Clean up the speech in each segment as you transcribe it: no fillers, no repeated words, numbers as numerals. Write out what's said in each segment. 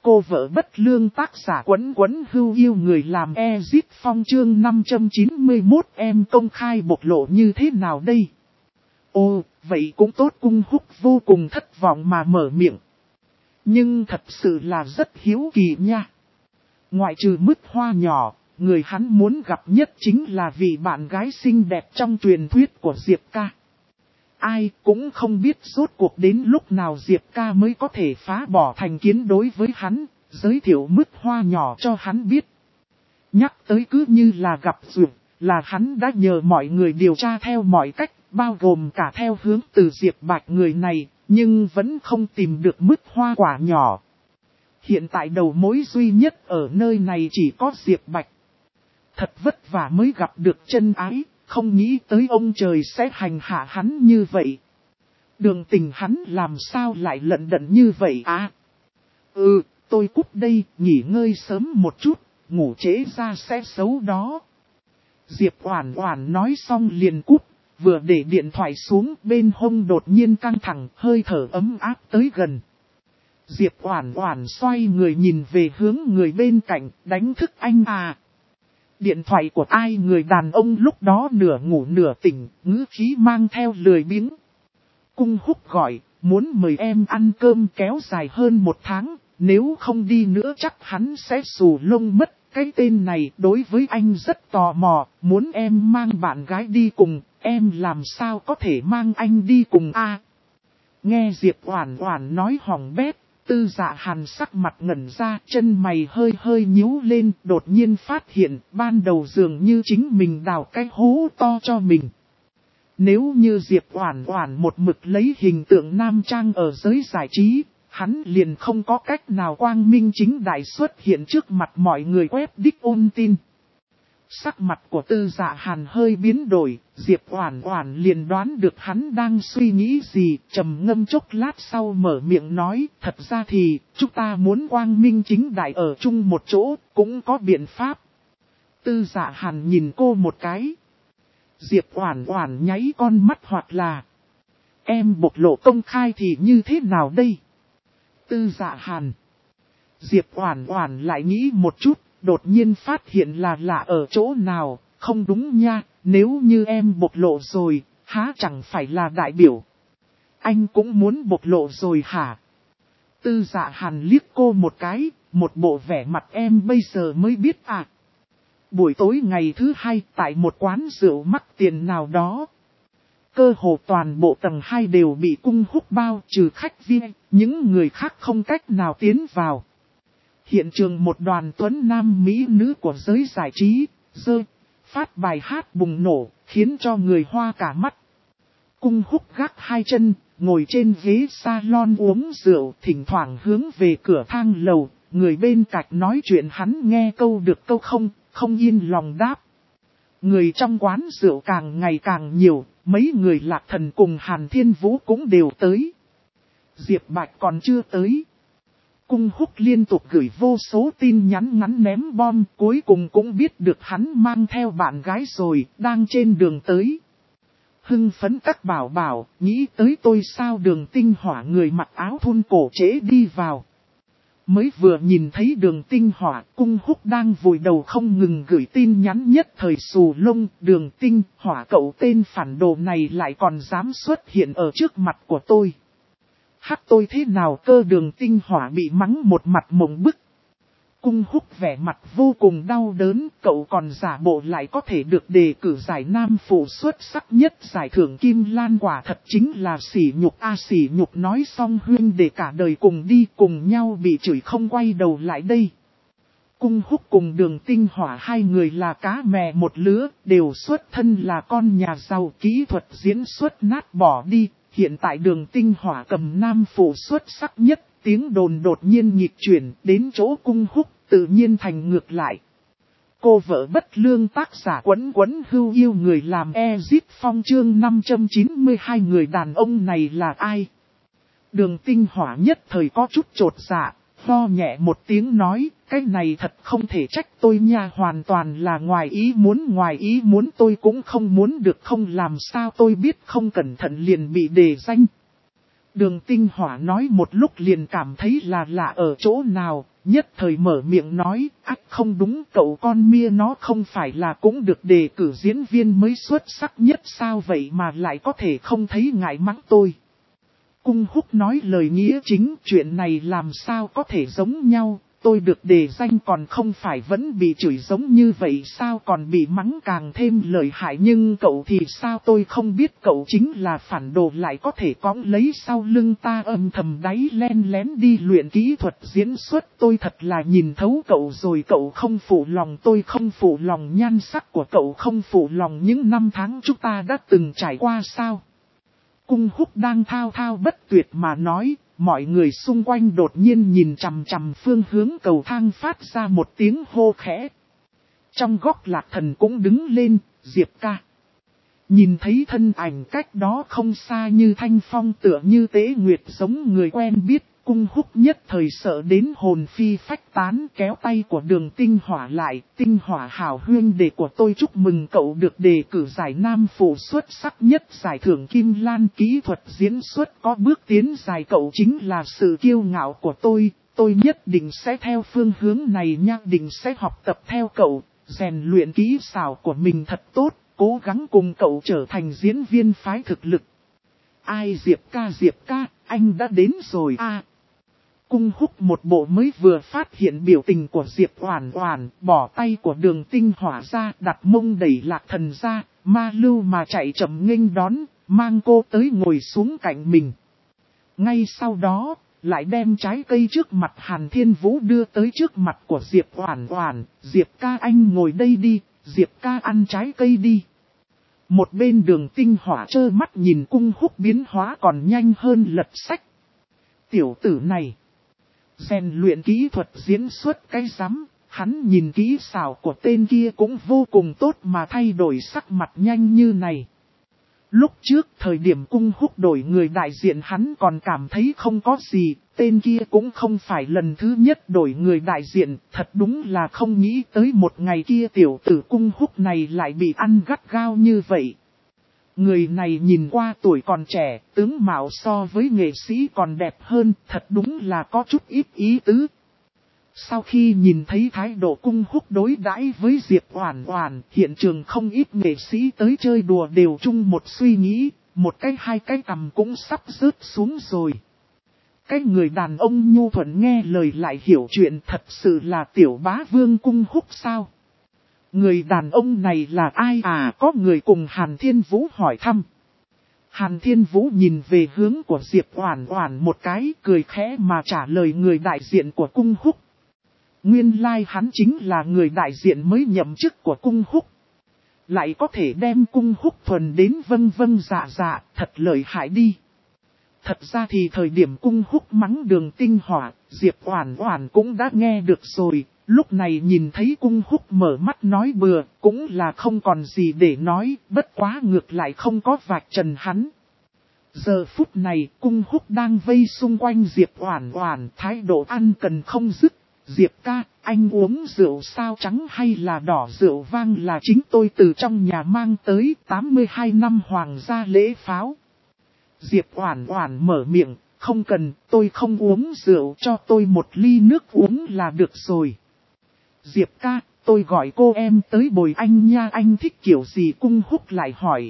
Cô vợ bất lương tác giả Quấn Quấn Hưu yêu người làm Ezip Phong chương 591 em công khai bộc lộ như thế nào đây? Ồ, vậy cũng tốt. Cung Húc vô cùng thất vọng mà mở miệng. Nhưng thật sự là rất hiếu kỳ nha. Ngoại trừ mứt hoa nhỏ, người hắn muốn gặp nhất chính là vị bạn gái xinh đẹp trong truyền thuyết của Diệp ca. Ai cũng không biết rốt cuộc đến lúc nào Diệp ca mới có thể phá bỏ thành kiến đối với hắn, giới thiệu mứt hoa nhỏ cho hắn biết. Nhắc tới cứ như là gặp duyệt, là hắn đã nhờ mọi người điều tra theo mọi cách, bao gồm cả theo hướng từ Diệp Bạch người này, nhưng vẫn không tìm được mứt hoa quả nhỏ. Hiện tại đầu mối duy nhất ở nơi này chỉ có Diệp Bạch. Thật vất vả mới gặp được chân ái, không nghĩ tới ông trời sẽ hành hạ hắn như vậy. Đường Tình hắn làm sao lại lận đận như vậy à? Tôi cúp đây, nghỉ ngơi sớm một chút, ngủ trễ ra sẽ xấu đó. Diệp Oản Oản nói xong liền cúp, vừa để điện thoại xuống bên hông đột nhiên căng thẳng, hơi thở ấm áp tới gần. Diệp Oản Oản xoay người nhìn về hướng người bên cạnh, đánh thức anh à. Điện thoại của ai? Người đàn ông lúc đó nửa ngủ nửa tỉnh, ngữ khí mang theo lười biếng. Cung Húc gọi, muốn mời em ăn cơm kéo dài hơn 1 tháng, nếu không đi nữa chắc hắn sẽ xù lông mất. Cái tên này đối với anh rất tò mò, muốn em mang bạn gái đi cùng, em làm sao có thể mang anh đi cùng a? Nghe Diệp Oản Oản nói hỏng bét, Tư Dạ Hàn sắc mặt ngẩn ra, chân mày hơi hơi nhíu lên, đột nhiên phát hiện, ban đầu dường như chính mình đào cái hố to cho mình. Nếu như Diệp Oản Oản một mực lấy hình tượng nam trang ở giới giải trí, hắn liền không có cách nào quang minh chính đại xuất hiện trước mặt mọi người quét đích ôn tin. Sắc mặt của Tư Dạ Hàn hơi biến đổi, Diệp Oản Oản liền đoán được hắn đang suy nghĩ gì, trầm ngâm chốc lát sau mở miệng nói, thật ra thì, chúng ta muốn quang minh chính đại ở chung một chỗ, cũng có biện pháp. Tư Dạ Hàn nhìn cô một cái. Diệp Oản Oản nháy con mắt hoặc là, em bộc lộ công khai thì như thế nào đây? Tư Dạ Hàn. Diệp Oản Oản lại nghĩ một chút. Đột nhiên phát hiện là lạ ở chỗ nào, không đúng nha, nếu như em bộc lộ rồi, há chẳng phải là đại biểu. Anh cũng muốn bộc lộ rồi hả? Tư Dạ Hàn liếc cô một cái, một bộ vẻ mặt em bây giờ mới biết à. Buổi tối ngày thứ 2 tại một quán rượu mắc tiền nào đó. Cơ hồ toàn bộ tầng 2 đều bị Cung Húc bao trừ khách VIP, những người khác không cách nào tiến vào. Hiện trường một đoàn tuấn nam mỹ nữ của giới giải trí, phát bài hát bùng nổ, khiến cho người hoa cả mắt. Cung Húc gác 2 chân, ngồi trên ghế salon uống rượu, thỉnh thoảng hướng về cửa thang lầu, người bên cạnh nói chuyện hắn nghe câu được câu không yên lòng đáp. Người trong quán rượu càng ngày càng nhiều, mấy người Lạc Thần cùng Hàn Thiên Vũ cũng đều tới. Diệp Bạch còn chưa tới. Cung Húc liên tục gửi vô số tin nhắn ngắn ném bom, cuối cùng cũng biết được hắn mang theo bạn gái rồi, đang trên đường tới. Hưng phấn các bảo bảo, nghĩ tới tôi sao? Đường Tinh Hỏa người mặc áo thun cổ trễ đi vào. Mới vừa nhìn thấy Đường Tinh Hỏa, Cung Húc đang vùi đầu không ngừng gửi tin nhắn nhất thời xù lông. Đường Tinh Hỏa cậu tên phản đồ này lại còn dám xuất hiện ở trước mặt của tôi. Hắc tôi thế nào cơ? Đường Tinh Hỏa bị mắng một mặt mộng bức. Cung Húc vẻ mặt vô cùng đau đớn, cậu còn giả bộ lại có thể được đề cử giải nam phụ xuất sắc nhất giải thưởng Kim Lan, quả thật chính là sỉ nhục a sỉ nhục. Nói xong huynh để cả đời cùng đi cùng nhau bị chửi không quay đầu lại đây. Cung Húc cùng Đường Tinh Hỏa hai người là cá mè một lứa, đều xuất thân là con nhà giàu, kỹ thuật diễn xuất nát bỏ đi. Hiện tại Đường Tinh Hỏa cầm nam phụ xuất sắc nhất, tiếng đồn đột nhiên nghịch chuyển đến chỗ Cung Húc, tự nhiên thành ngược lại. Cô vợ bất lương tác giả Quấn Quấn Hưu yêu người làm Ezip Phong chương 592 người đàn ông này là ai? Đường Tinh Hỏa nhất thời có chút chột dạ, lo nhẹ một tiếng nói, cái này thật không thể trách tôi nha, hoàn toàn là ngoài ý muốn tôi cũng không muốn được, không làm sao tôi biết, không cẩn thận liền bị đề danh. Đường Tinh Hỏa nói một lúc liền cảm thấy là lạ ở chỗ nào, nhất thời mở miệng nói, ắt không đúng, cậu con mia nó không phải là cũng được đề cử diễn viên mới xuất sắc nhất sao vậy mà lại có thể không thấy ngại mắng tôi. Cung Húc nói lời nghĩa chính, chuyện này làm sao có thể giống nhau, tôi được đề danh còn không phải vẫn bị chửi giống như vậy sao, còn bị mắng càng thêm lợi hại, nhưng cậu thì sao, tôi không biết cậu chính là phản đồ lại có thể cõng lấy sau lưng ta âm thầm đáy len lén đi luyện kỹ thuật diễn xuất, tôi thật là nhìn thấu cậu rồi, cậu không phụ lòng tôi, không phụ lòng nhan sắc của cậu, không phụ lòng những năm tháng chúng ta đã từng trải qua sao. Cung Húc đang thao thao bất tuyệt mà nói, mọi người xung quanh đột nhiên nhìn chằm chằm phương hướng cầu thang phát ra một tiếng hô khẽ. Trong góc Lạc Thần cũng đứng lên, Diệp ca. Nhìn thấy thân ảnh cách đó không xa như thanh phong tựa như Tế Nguyệt giống người quen biết, Cung Húc nhất thời sợ đến hồn phi phách tán, kéo tay của Đường Tinh Hỏa lại. Tinh Hỏa hảo huynh đệ của tôi, chúc mừng cậu được đề cử giải nam phụ xuất sắc nhất giải thưởng Kim Lan, kỹ thuật diễn xuất có bước tiến dài, cậu chính là sự kiêu ngạo của tôi nhất định sẽ theo phương hướng này nha, định sẽ học tập theo cậu, rèn luyện kỹ xảo của mình thật tốt, cố gắng cùng cậu trở thành diễn viên phái thực lực. Ai, Diệp ca, anh đã đến rồi à. Cung Húc một bộ mới vừa phát hiện biểu tình của Diệp Oản Oản, bỏ tay của Đường Tinh Hỏa ra, đặt mông đẩy Lạc Thần ra, ma lưu mà chạy chậm nghênh đón, mang cô tới ngồi xuống cạnh mình. Ngay sau đó, lại đem trái cây trước mặt Hàn Thiên Vũ đưa tới trước mặt của Diệp Oản Oản, Diệp ca anh ngồi đây đi, Diệp ca ăn trái cây đi. Một bên Đường Tinh Hỏa trơ mắt nhìn Cung Húc biến hóa còn nhanh hơn lật sách. Tiểu tử này, rèn luyện kỹ thuật diễn xuất cái rắm, hắn nhìn kỹ xảo của tên kia cũng vô cùng tốt mà thay đổi sắc mặt nhanh như này. Lúc trước thời điểm Cung Húc đổi người đại diện hắn còn cảm thấy không có gì, tên kia cũng không phải lần thứ nhất đổi người đại diện, thật đúng là không nghĩ tới một ngày kia tiểu tử Cung Húc này lại bị ăn gắt gao như vậy. Người này nhìn qua tuổi còn trẻ, tướng mạo so với nghệ sĩ còn đẹp hơn, thật đúng là có chút ít ý tứ. Sau khi nhìn thấy thái độ Cung Húc đối đãi với Diệp Oản Oản, hiện trường không ít nghệ sĩ tới chơi đùa đều chung một suy nghĩ, một cái hai cái cằm cũng sắp rớt xuống rồi. Cái người đàn ông nhu thuận nghe lời lại hiểu chuyện, thật sự là tiểu bá vương Cung Húc sao? Người đàn ông này là ai à? Có người cùng Hàn Thiên Vũ hỏi thăm. Hàn Thiên Vũ nhìn về hướng của Diệp Oản Oản một cái, cười khẽ mà trả lời người đại diện của Cung Húc. Nguyên lai hắn chính là người đại diện mới nhậm chức của Cung Húc. Lại có thể đem Cung Húc thuần đến vâng vâng dạ dạ, thật lợi hại đi. Thật ra thì thời điểm Cung Húc mắng Đường Tinh Hỏa, Diệp Oản Oản cũng đã nghe được rồi. Lúc này nhìn thấy Cung Húc mở mắt nói bừa, cũng là không còn gì để nói, bất quá ngược lại không có vạch trần hắn. Giờ phút này, Cung Húc đang vây xung quanh Diệp Oản Oản, thái độ ăn cần không dứt. Diệp ca, anh uống rượu sao trắng hay là đỏ, rượu vang là chính tôi từ trong nhà mang tới, 82 năm hoàng gia lễ pháo. Diệp Oản Oản mở miệng, không cần, tôi không uống rượu, cho tôi một ly nước uống là được rồi. Diệp ca, tôi gọi cô em tới bồi anh nha, anh thích kiểu gì? Cung Húc lại hỏi.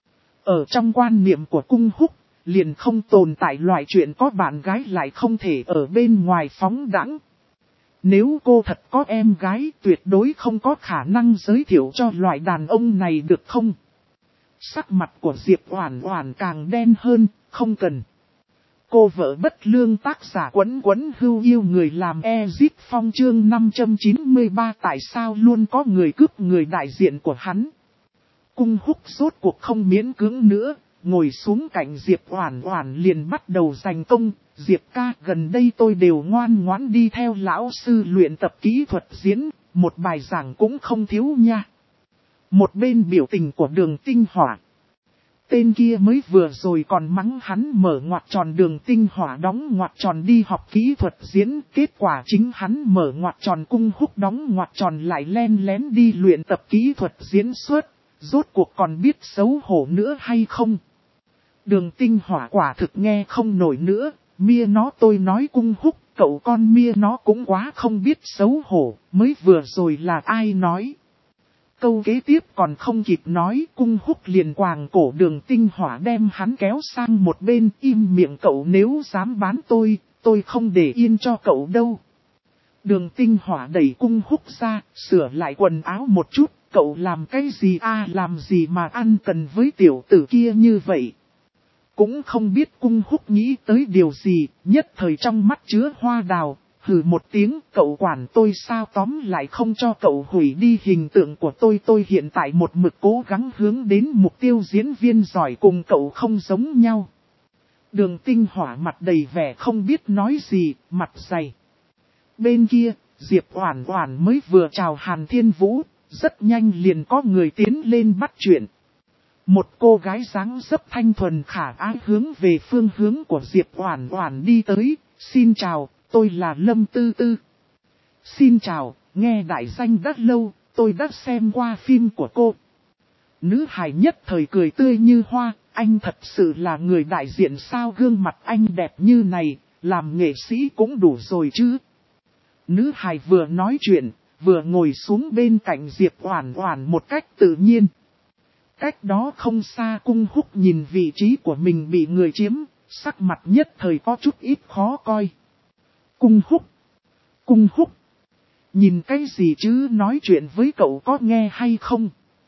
Ở trong quan niệm của Cung Húc, liền không tồn tại loại chuyện có bạn gái lại không thể ở bên ngoài phóng đãng. Nếu cô thật có em gái, tuyệt đối không có khả năng giới thiệu cho loại đàn ông này được không? Sắc mặt của Diệp Oản Oản càng đen hơn, không cần. Cô vợ bất lương, tác giả Quấn Quấn Hưu yêu người làm Ezit Phong chương 593, tại sao luôn có người cướp người đại diện của hắn? Cung Húc rốt cuộc không miễn cưỡng nữa, ngồi xuống cạnh Diệp Oản Oản liền bắt đầu giành công. Diệp ca, gần đây tôi đều ngoan ngoãn đi theo lão sư luyện tập kỹ thuật diễn, một bài giảng cũng không thiếu nha. Một bên biểu tình của Đường Tinh Hỏa. Tên kia mới vừa rồi còn mắng hắn mở ngoặc tròn, Đường Tinh Hỏa đóng ngoặc tròn đi học kỹ thuật diễn, kết quả chính hắn mở ngoặc tròn, Cung Húc đóng ngoặc tròn lại len lén đi luyện tập kỹ thuật diễn xuất, rốt cuộc còn biết xấu hổ nữa hay không? Đường Tinh Hỏa quả thực nghe không nổi nữa, mia nó tôi nói Cung Húc, cậu con mia nó cũng quá không biết xấu hổ, mới vừa rồi là ai nói. Câu kế tiếp còn không kịp nói, Cung Húc liền quàng cổ Đường Tinh Hỏa đem hắn kéo sang một bên, im miệng cậu, nếu dám bán tôi không để yên cho cậu đâu. Đường Tinh Hỏa đẩy Cung Húc ra, sửa lại quần áo một chút, cậu làm cái gì làm gì mà ăn cần với tiểu tử kia như vậy. Cũng không biết Cung Húc nghĩ tới điều gì, nhất thời trong mắt chứa hoa đào, hừ một tiếng, cậu quản tôi sao, tóm lại không cho cậu hủy đi hình tượng của tôi hiện tại một mực cố gắng hướng đến mục tiêu diễn viên giỏi, cùng cậu không giống nhau. Đường Tinh Hỏa mặt đầy vẻ không biết nói gì, mặt dày. Bên kia, Diệp Oản Oản mới vừa chào Hàn Thiên Vũ, rất nhanh liền có người tiến lên bắt chuyện. Một cô gái dáng dấp thanh thuần khả ái hướng về phương hướng của Diệp Oản Oản đi tới, xin chào, tôi là Lâm Tư Tư. Xin chào, nghe đại danh đã lâu, tôi đã xem qua phim của cô. Nữ hài nhất thời cười tươi như hoa, anh thật sự là người đại diện sao, gương mặt anh đẹp như này, làm nghệ sĩ cũng đủ rồi chứ. Nữ hài vừa nói chuyện, vừa ngồi xuống bên cạnh Diệp Oản Oản một cách tự nhiên. Cách đó không xa Cung Húc nhìn vị trí của mình bị người chiếm, sắc mặt nhất thời có chút ít khó coi. Cung Húc, nhìn cái gì chứ, nói chuyện với cậu có nghe hay không?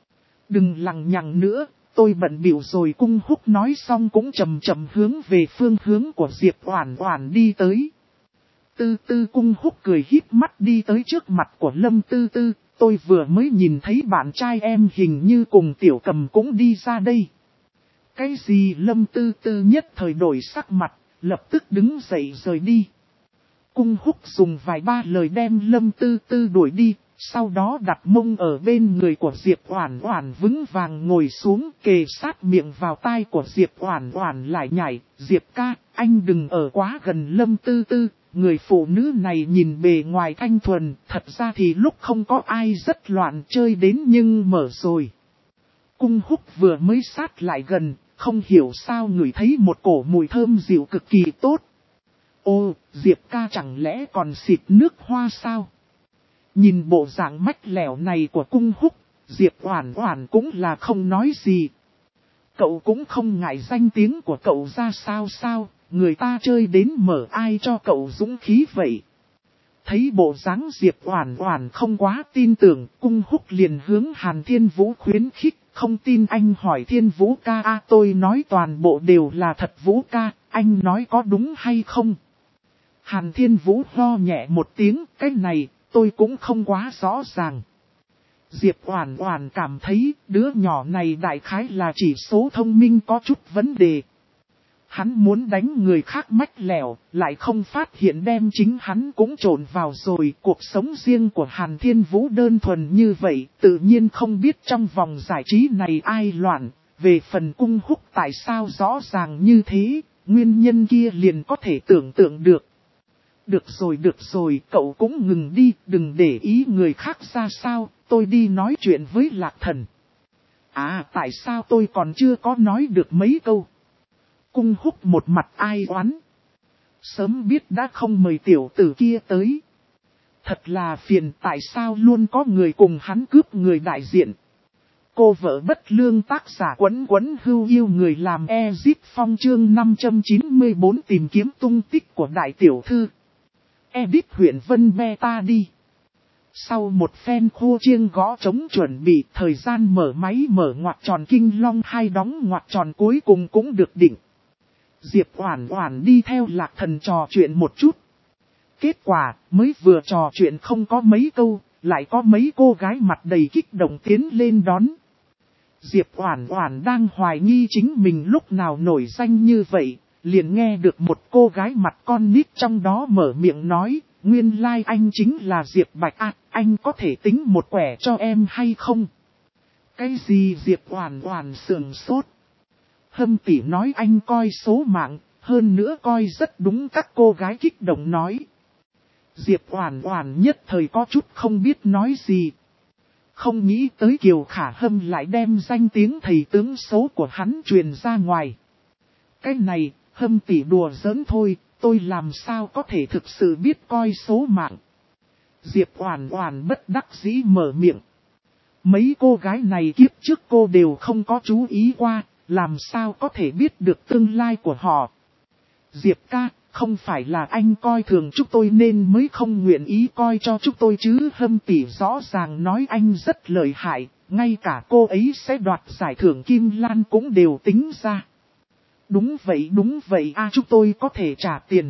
Đừng lằng nhằng nữa, tôi bận bịu rồi. Cung Húc nói xong cũng chậm chậm hướng về phương hướng của Diệp Oản Oản đi tới. Tư Tư, Cung Húc cười híp mắt đi tới trước mặt của Lâm Tư Tư, tôi vừa mới nhìn thấy bạn trai em hình như cùng Tiểu Cầm cũng đi ra đây. Cái gì? Lâm Tư Tư nhất thời đổi sắc mặt, lập tức đứng dậy rời đi. Cung Húc dùng vài ba lời đem Lâm Tư Tư đuổi đi, sau đó đặt mông ở bên người của Diệp Oản Oản vững vàng ngồi xuống, kề sát miệng vào tai của Diệp Oản Oản lại nhảy, Diệp ca, anh đừng ở quá gần Lâm Tư Tư. Người phụ nữ này nhìn bề ngoài thanh thuần, thật ra thì lúc không có ai rất loạn chơi đến nhưng mở rồi. Cung Húc vừa mới sát lại gần, không hiểu sao ngửi thấy một cổ mùi thơm dịu cực kỳ tốt. Ô, Diệp ca chẳng lẽ còn xịt nước hoa sao? Nhìn bộ dạng mách lẻo này của Cung Húc, Diệp Oản Oản cũng là không nói gì. Cậu cũng không ngại danh tiếng của cậu ra sao, người ta chơi đến mở ai cho cậu dũng khí vậy. Thấy bộ dáng Diệp Oản Oản không quá tin tưởng, Cung Húc liền hướng Hàn Thiên Vũ khuyến khích, không tin anh hỏi Thiên Vũ ca tôi nói toàn bộ đều là thật Vũ ca, anh nói có đúng hay không? Hàn Thiên Vũ ho nhẹ một tiếng, cái này, tôi cũng không quá rõ ràng. Diệp Oản Oản cảm thấy đứa nhỏ này đại khái là chỉ số thông minh có chút vấn đề. Hắn muốn đánh người khác mách lẻo, lại không phát hiện đem chính hắn cũng trộn vào rồi. Cuộc sống riêng của Hàn Thiên Vũ đơn thuần như vậy, tự nhiên không biết trong vòng giải trí này ai loạn. Về phần Cung Húc tại sao rõ ràng như thế, nguyên nhân kia liền có thể tưởng tượng được. Được rồi, cậu cũng ngừng đi, đừng để ý người khác ra sao, tôi đi nói chuyện với Lạc Thần. Tại sao tôi còn chưa có nói được mấy câu? Cung Húc một mặt ai oán. Sớm biết đã không mời tiểu tử kia tới. Thật là phiền, tại sao luôn có người cùng hắn cướp người đại diện. Cô vợ bất lương, tác giả Quấn Quấn Hưu yêu người làm Ezip Phong, chương 594 tìm kiếm tung tích của đại tiểu thư. Edit huyện Vân Beta đi. Sau một phen khô chiêng gõ trống chuẩn bị, thời gian mở máy mở ngoặc tròn kinh long 2 đóng ngoặc tròn cuối cùng cũng được định. Diệp Oản Oản đi theo Lạc Thần trò chuyện một chút. Kết quả, mới vừa trò chuyện không có mấy câu, lại có mấy cô gái mặt đầy kích động tiến lên đón. Diệp Oản Oản đang hoài nghi chính mình lúc nào nổi danh như vậy, liền nghe được một cô gái mặt con nít trong đó mở miệng nói, nguyên lai anh chính là Diệp Bạch anh có thể tính một quẻ cho em hay không? Cái gì? Diệp Oản Oản sững sốt. Hâm tỷ nói anh coi số mạng, hơn nữa coi rất đúng, các cô gái kích động nói. Diệp Oản Oản nhất thời có chút không biết nói gì. Không nghĩ tới Kiều Khả Hâm lại đem danh tiếng thầy tướng số của hắn truyền ra ngoài. Cái này, Hâm tỷ đùa giỡn thôi, tôi làm sao có thể thực sự biết coi số mạng. Diệp Oản Oản bất đắc dĩ mở miệng. Mấy cô gái này kiếp trước cô đều không có chú ý qua, làm sao có thể biết được tương lai của họ. Diệp ca, không phải là anh coi thường chúng tôi nên mới không nguyện ý coi cho chúng tôi chứ. Hâm tỷ rõ ràng nói anh rất lợi hại, ngay cả cô ấy sẽ đoạt giải thưởng Kim Lan cũng đều tính ra. Đúng vậy chúng tôi có thể trả tiền.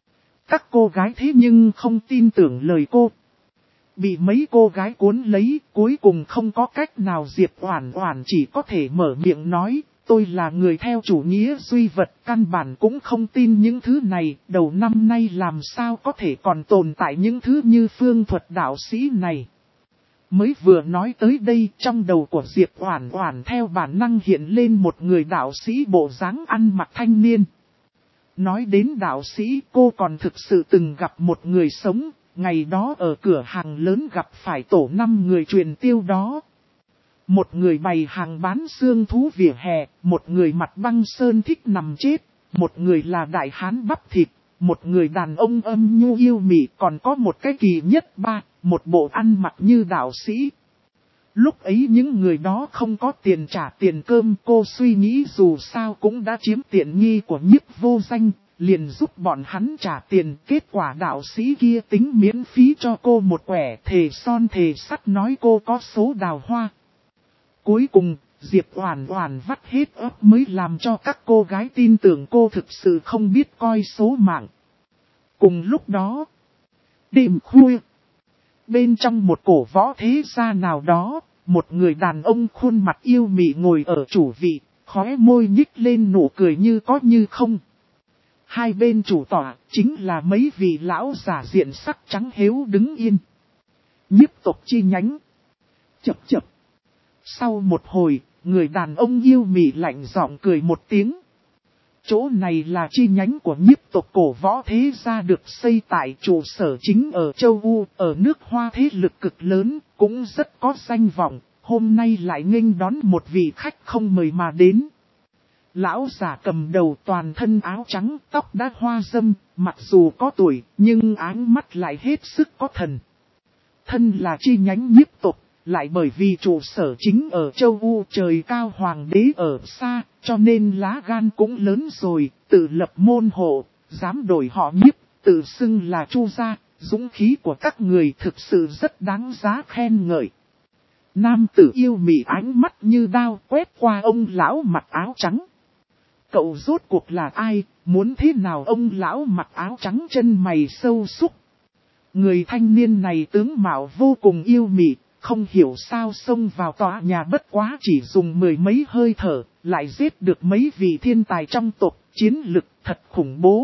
Các cô gái thế nhưng không tin tưởng lời cô. Bị mấy cô gái cuốn lấy, cuối cùng không có cách nào. Diệp Oản Oản chỉ có thể mở miệng nói, tôi là người theo chủ nghĩa duy vật, căn bản cũng không tin những thứ này, đầu năm nay làm sao có thể còn tồn tại những thứ như phương thuật đạo sĩ này. Mới vừa nói tới đây, trong đầu của Diệp Oản Oản theo bản năng hiện lên một người đạo sĩ bộ dáng ăn mặc thanh niên. Nói đến đạo sĩ, cô còn thực sự từng gặp một người sống, ngày đó ở cửa hàng lớn gặp phải tổ 5 người truyền tiêu đó. Một người bày hàng bán xương thú vỉa hè, một người mặt băng sơn thích nằm chết, một người là đại hán bắp thịt, một người đàn ông âm nhu yêu mị, còn có một cái kỳ nhất ba, một bộ ăn mặc như đạo sĩ. Lúc ấy những người đó không có tiền trả tiền cơm, cô suy nghĩ dù sao cũng đã chiếm tiện nghi của Nhiếp Vô Danh, liền giúp bọn hắn trả tiền. Kết quả đạo sĩ kia tính miễn phí cho cô một quẻ, thề son thề sắt nói cô có số đào hoa. Cuối cùng, Diệp Oản Oản vắt hết óc mới làm cho các cô gái tin tưởng cô thực sự không biết coi số mạng. Cùng lúc đó, đêm khuya, bên trong một cổ võ thế gia nào đó, một người đàn ông khuôn mặt yêu mị ngồi ở chủ vị, khóe môi nhích lên nụ cười như có như không. Hai bên chủ tọa chính là mấy vị lão giả diện sắc trắng hếu đứng yên. Nhiếp tộc chi nhánh. Chập chập. Sau một hồi, người đàn ông yêu mị lạnh giọng cười một tiếng. Chỗ này là chi nhánh của nhiếp tộc cổ võ thế gia, được xây tại trụ sở chính ở châu U, ở nước Hoa, thế lực cực lớn, cũng rất có danh vọng, hôm nay lại nghênh đón một vị khách không mời mà đến. Lão giả cầm đầu toàn thân áo trắng, tóc đã hoa râm, mặc dù có tuổi, nhưng áng mắt lại hết sức có thần. Thân là chi nhánh nhiếp tộc, lại bởi vì trụ sở chính ở châu U, trời cao hoàng đế ở xa, cho nên lá gan cũng lớn rồi, tự lập môn hộ, dám đổi họ nhiếp, tự xưng là Chu gia, dũng khí của các người thực sự rất đáng giá khen ngợi. Nam tử yêu mị ánh mắt như đao quét qua ông lão mặc áo trắng. Cậu rốt cuộc là ai, muốn thế nào? Ông lão mặc áo trắng chân mày sâu súc. Người thanh niên này tướng mạo vô cùng yêu mị, không hiểu sao xông vào tòa nhà bất quá chỉ dùng 10 mấy hơi thở, lại giết được mấy vị thiên tài trong tộc, chiến lực thật khủng bố.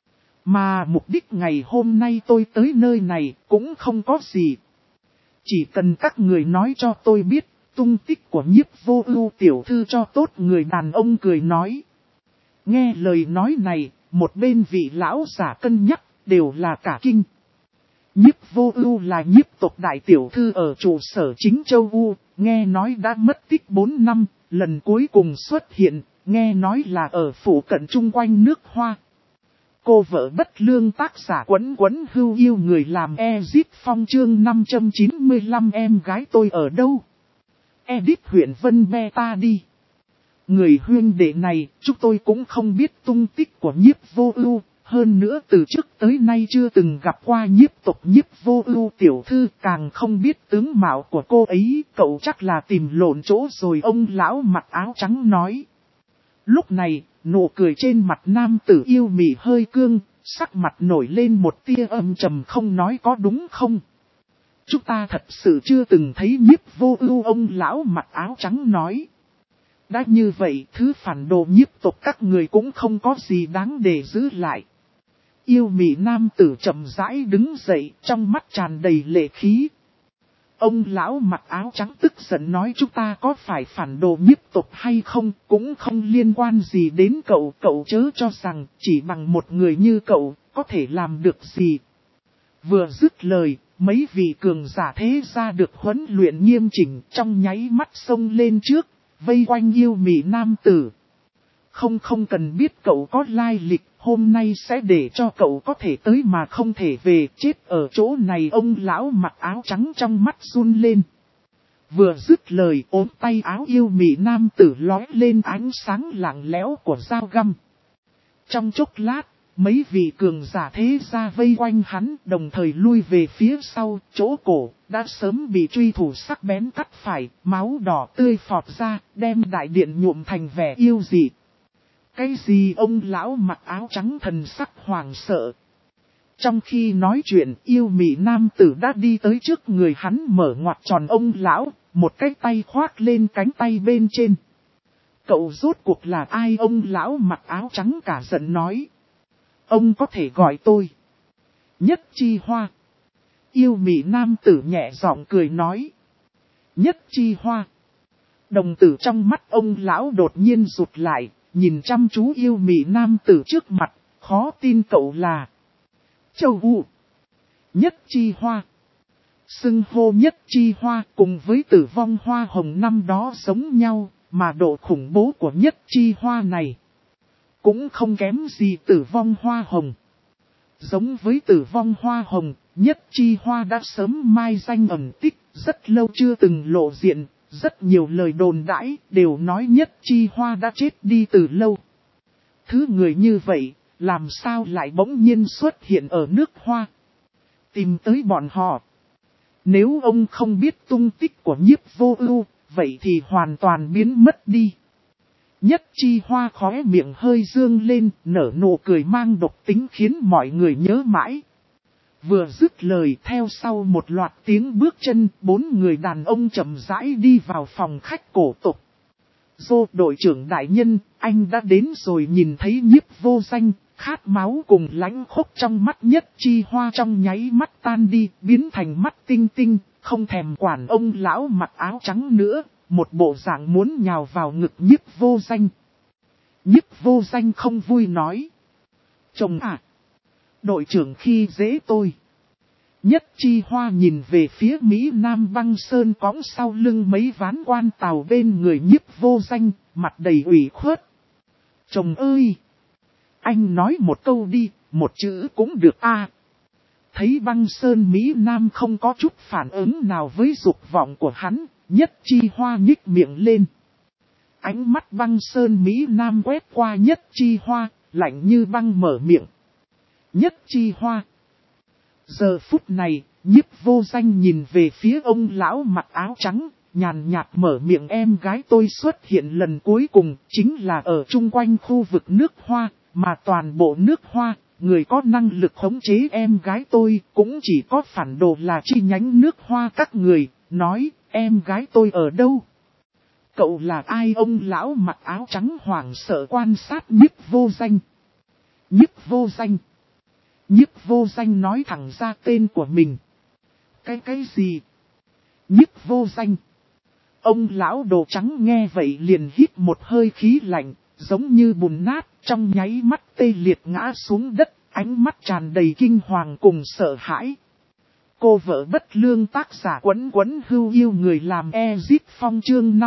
Mà mục đích ngày hôm nay tôi tới nơi này cũng không có gì. Chỉ cần các người nói cho tôi biết tung tích của Nhiếp Vô Ưu tiểu thư cho tốt. Người đàn ông cười nói. Nghe lời nói này, một bên vị lão giả cân nhắc, đều là cả kinh. Nhiếp Vô Ưu là nhiếp tộc đại tiểu thư ở trụ sở chính châu U, nghe nói đã mất tích 4 năm, lần cuối cùng xuất hiện, nghe nói là ở phủ cận chung quanh nước Hoa. Cô vợ bất lương tác giả Quấn Quấn Hưu yêu người làm Ezit Phong chương 595 em gái tôi ở đâu? Edit huyện Vân Beta đi. Người huynh đệ này, chúng tôi cũng không biết tung tích của Nhiếp Vô Ưu, hơn nữa từ trước tới nay chưa từng gặp qua nhiếp tộc Nhiếp Vô Ưu tiểu thư, càng không biết tướng mạo của cô ấy, cậu chắc là tìm lộn chỗ rồi. Ông lão mặc áo trắng nói. Lúc này, nụ cười trên mặt nam tử yêu mị hơi cương, sắc mặt nổi lên một tia âm trầm, không nói có đúng không? Chúng ta thật sự chưa từng thấy Nhiếp Vô Ưu, ông lão mặc áo trắng nói. Đã như vậy, thứ phản đồ nhiếp tộc các người cũng không có gì đáng để giữ lại. Yêu mị nam tử chậm rãi đứng dậy, trong mắt tràn đầy lệ khí. Ông lão mặc áo trắng tức giận nói chúng ta có phải phản đồ nhiếp tộc hay không, cũng không liên quan gì đến cậu. Cậu chớ cho rằng chỉ bằng một người như cậu, có thể làm được gì. Vừa dứt lời, mấy vị cường giả thế gia được huấn luyện nghiêm chỉnh trong nháy mắt xông lên trước, vây quanh yêu mị nam tử. Không cần biết cậu có lai lịch, hôm nay sẽ để cho cậu có thể tới mà không thể về, chết ở chỗ này. Ông lão mặc áo trắng trong mắt run lên. Vừa dứt lời, ốm tay áo yêu mị nam tử lóe lên ánh sáng lạnh lẽo của dao găm. Trong chốc lát, mấy vị cường giả thế gia vây quanh hắn, đồng thời lui về phía sau, chỗ cổ đã sớm bị truy thủ sắc bén cắt phải, máu đỏ tươi phọt ra, đem đại điện nhuộm thành vẻ yêu dị. Cái gì? Ông lão mặc áo trắng thần sắc hoàng sợ. Trong khi nói chuyện, yêu mị nam tử đã đi tới trước người hắn, mở ngoặt tròn ông lão, một cái tay khoác lên cánh tay bên trên. Cậu rốt cuộc là ai? Ông lão mặc áo trắng cả giận nói. Ông có thể gọi tôi Nhất Chi Hoa. Yêu mị nam tử nhẹ giọng cười nói. Nhất Chi Hoa. Đồng tử trong mắt ông lão đột nhiên rụt lại, nhìn chăm chú yêu mị nam tử trước mặt, khó tin cậu là Châu U. Nhất Chi Hoa. Xưng hô Nhất Chi Hoa cùng với Tử Vong Hoa Hồng năm đó giống nhau, mà độ khủng bố của Nhất Chi Hoa này cũng không kém gì Tử Vong Hoa Hồng. Giống với Tử Vong Hoa Hồng, Nhất Chi Hoa đã sớm mai danh ẩn tích, rất lâu chưa từng lộ diện, rất nhiều lời đồn đãi đều nói Nhất Chi Hoa đã chết đi từ lâu. Thứ người như vậy, làm sao lại bỗng nhiên xuất hiện ở nước Hoa? Tìm tới bọn họ. Nếu ông không biết tung tích của Nhiếp Vô Ưu, vậy thì hoàn toàn biến mất đi. Nhất Chi Hoa khóe miệng hơi dương lên, nở nụ cười mang độc tính khiến mọi người nhớ mãi. Vừa dứt lời, theo sau một loạt tiếng bước chân, 4 người đàn ông chậm rãi đi vào phòng khách cổ tục. Dô đội trưởng đại nhân, anh đã đến rồi. Nhìn thấy Nhiếp Vô Danh, khát máu cùng lãnh khốc trong mắt Nhất Chi Hoa trong nháy mắt tan đi, biến thành mắt tinh tinh, không thèm quản ông lão mặc áo trắng nữa, một bộ dạng muốn nhào vào ngực Nhiếp Vô Danh. Nhiếp Vô Danh không vui nói. Chồng à, đội trưởng khi dễ tôi. Nhất Chi Hoa nhìn về phía Mỹ Nam Băng Sơn cõng sau lưng mấy ván quan tàu bên người Nhiếp Vô Danh, mặt đầy ủy khuất. Chồng ơi! Anh nói một câu đi, một chữ cũng được a. Thấy Băng Sơn Mỹ Nam không có chút phản ứng nào với dục vọng của hắn, Nhất Chi Hoa nhích miệng lên. Ánh mắt Băng Sơn Mỹ Nam quét qua Nhất Chi Hoa, lạnh như băng mở miệng. Nhất Chi Hoa. Giờ phút này, Nhiếp Vô Danh nhìn về phía ông lão mặc áo trắng, nhàn nhạt mở miệng. Em gái tôi xuất hiện lần cuối cùng chính là ở chung quanh khu vực nước Hoa, mà toàn bộ nước Hoa, người có năng lực khống chế em gái tôi cũng chỉ có phản đồ là chi nhánh nước Hoa các người. Nói, em gái tôi ở đâu? Cậu là ai? Ông lão mặc áo trắng hoảng sợ quan sát Nhiếp Vô Danh. Nhiếp Vô Danh. Nhiếp Vô Danh nói thẳng ra tên của mình. Cái gì? Nhiếp Vô Danh. Ông lão đồ trắng nghe vậy liền hít một hơi khí lạnh, giống như bùn nát, trong nháy mắt tê liệt ngã xuống đất, ánh mắt tràn đầy kinh hoàng cùng sợ hãi. Cô vợ bất lương tác giả Quấn Quấn Hưu Yêu Người làm Ezit Phong chương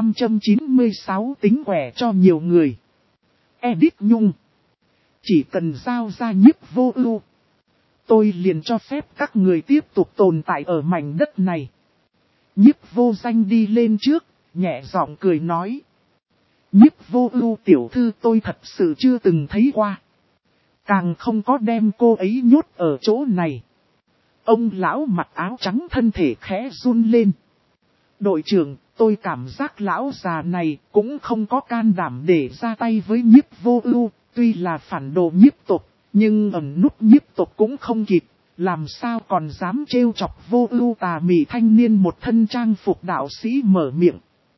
596 tính quẻ cho nhiều người. Edit Nhung. Chỉ cần giao ra Nhiếp Vô Ưu, tôi liền cho phép các người tiếp tục tồn tại ở mảnh đất này. Nhiếp Vô Danh đi lên trước, nhẹ giọng cười nói. Nhiếp Vô Ưu tiểu thư tôi thật sự chưa từng thấy qua. Càng không có đem cô ấy nhốt ở chỗ này. Ông lão mặc áo trắng thân thể khẽ run lên. Đội trưởng, tôi cảm giác lão già này cũng không có can đảm để ra tay với Nhiếp Vô Ưu, tuy là phản đồ nhiếp tộc, nhưng ẩn núp nhiếp tộc cũng không kịp, làm sao còn dám trêu chọc Vô Ưu. Tà mị thanh niên một thân trang phục đạo sĩ mở miệng.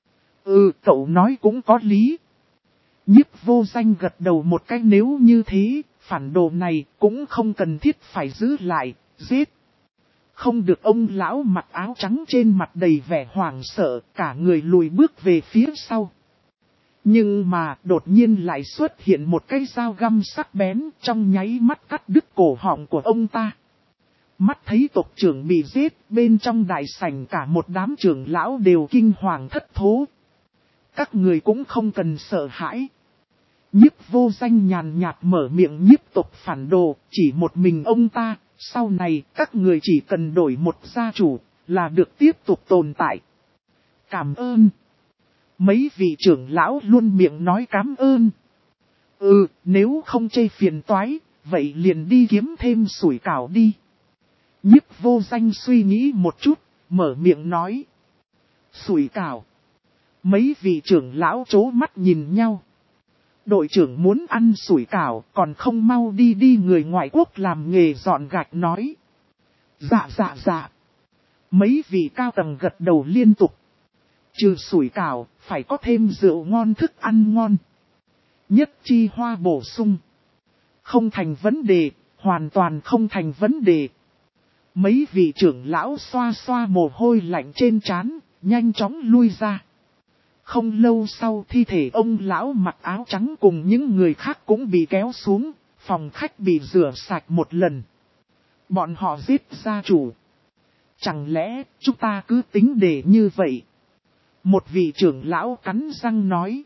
Cậu nói cũng có lý. Nhiếp Vô Danh gật đầu một cái. Nếu như thế, phản đồ này cũng không cần thiết phải giữ lại, giết. Không được. Ông lão mặc áo trắng trên mặt đầy vẻ hoảng sợ, cả người lùi bước về phía sau. Nhưng mà đột nhiên lại xuất hiện một cây dao găm sắc bén, trong nháy mắt cắt đứt cổ họng của ông ta. Mắt thấy tộc trưởng bị giết, bên trong đại sảnh cả một đám trưởng lão đều kinh hoàng thất thố. Các người cũng không cần sợ hãi. Nhiếp vô danh nhàn nhạt mở miệng, nhiếp tộc phản đồ, chỉ một mình ông ta, sau này các người chỉ cần đổi một gia chủ, là được tiếp tục tồn tại. Cảm ơn. Mấy vị trưởng lão luôn miệng nói cảm ơn. Nếu không chê phiền toái, vậy liền đi kiếm thêm sủi cảo đi. Nhiếp vô danh suy nghĩ một chút, mở miệng nói. Sủi cảo. Mấy vị trưởng lão chố mắt nhìn nhau. Đội trưởng muốn ăn sủi cảo, còn không mau đi người ngoại quốc làm nghề dọn gạch nói. Dạ. Mấy vị cao tầng gật đầu liên tục. Trừ sủi cảo, phải có thêm rượu ngon, thức ăn ngon. Nhất chi hoa bổ sung. Không thành vấn đề, hoàn toàn không thành vấn đề. Mấy vị trưởng lão xoa xoa mồ hôi lạnh trên trán, nhanh chóng lui ra. Không lâu sau, thi thể ông lão mặc áo trắng cùng những người khác cũng bị kéo xuống, phòng khách bị rửa sạch một lần. Bọn họ giết gia chủ. Chẳng lẽ chúng ta cứ tính để như vậy? Một vị trưởng lão cắn răng nói.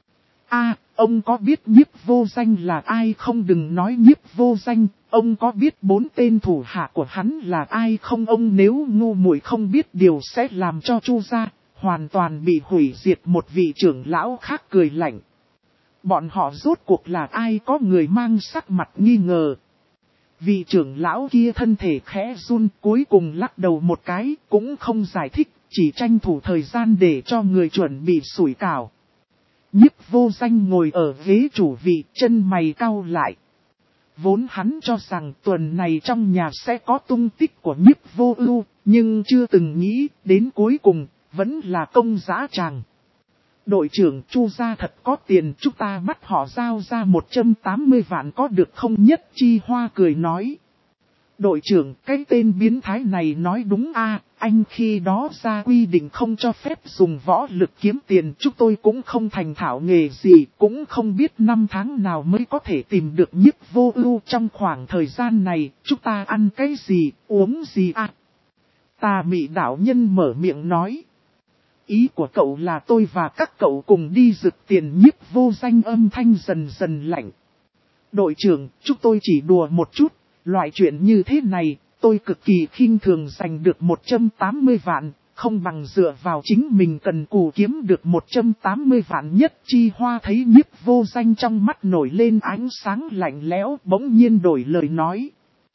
Ông có biết nhiếp vô danh là ai không? Đừng nói nhiếp vô danh, ông có biết 4 tên thủ hạ của hắn là ai không? Ông nếu ngu muội không biết điều sẽ làm cho Chu gia hoàn toàn bị hủy diệt. Một vị trưởng lão khác cười lạnh. Bọn họ rốt cuộc là ai? Có người mang sắc mặt nghi ngờ. Vị trưởng lão kia thân thể khẽ run, cuối cùng lắc đầu một cái, cũng không giải thích, chỉ tranh thủ thời gian để cho người chuẩn bị sủi cảo. Nhiếp vô danh ngồi ở ghế chủ vị, chân mày cau lại. Vốn hắn cho rằng tuần này trong nhà sẽ có tung tích của nhiếp vô ưu, nhưng chưa từng nghĩ đến cuối cùng vẫn là công dã tràng. Đội trưởng Chu gia thật có tiền, chúng ta bắt họ giao ra 180 vạn có được không? Nhất chi hoa cười nói. Đội trưởng, cái tên biến thái này nói đúng anh khi đó ra quy định không cho phép dùng võ lực kiếm tiền, chúng tôi cũng không thành thạo nghề gì, cũng không biết năm tháng nào mới có thể tìm được nhiếp vô ưu. Trong khoảng thời gian này, chúng ta ăn cái gì, uống gì Tà Mị đạo nhân mở miệng nói. Ý của cậu là tôi và các cậu cùng đi rực tiền? Nhiếp vô danh âm thanh dần dần lạnh. Đội trưởng, chúng tôi chỉ đùa một chút, loại chuyện như thế này, tôi cực kỳ khinh thường. Giành được 180 vạn, không bằng dựa vào chính mình cần cù kiếm được 180 vạn. Nhất chi hoa thấy nhiếp vô danh trong mắt nổi lên ánh sáng lạnh lẽo, bỗng nhiên đổi lời nói.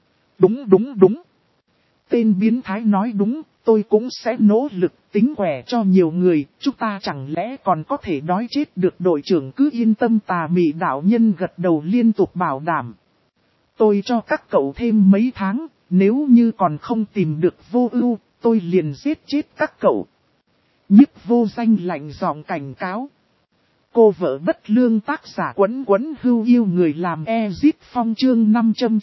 Đúng. Tên biến thái nói đúng, tôi cũng sẽ nỗ lực tính quẻ cho nhiều người, chúng ta chẳng lẽ còn có thể đói chết được? Đội trưởng cứ yên tâm. Tà Mị đạo nhân gật đầu liên tục bảo đảm. Tôi cho các cậu thêm mấy tháng, nếu như còn không tìm được vô ưu, tôi liền giết chết các cậu. Nhiếp vô danh lạnh giọng cảnh cáo. Cô vợ bất lương, tác giả Quấn Hưu yêu người làm Ezit Phong chương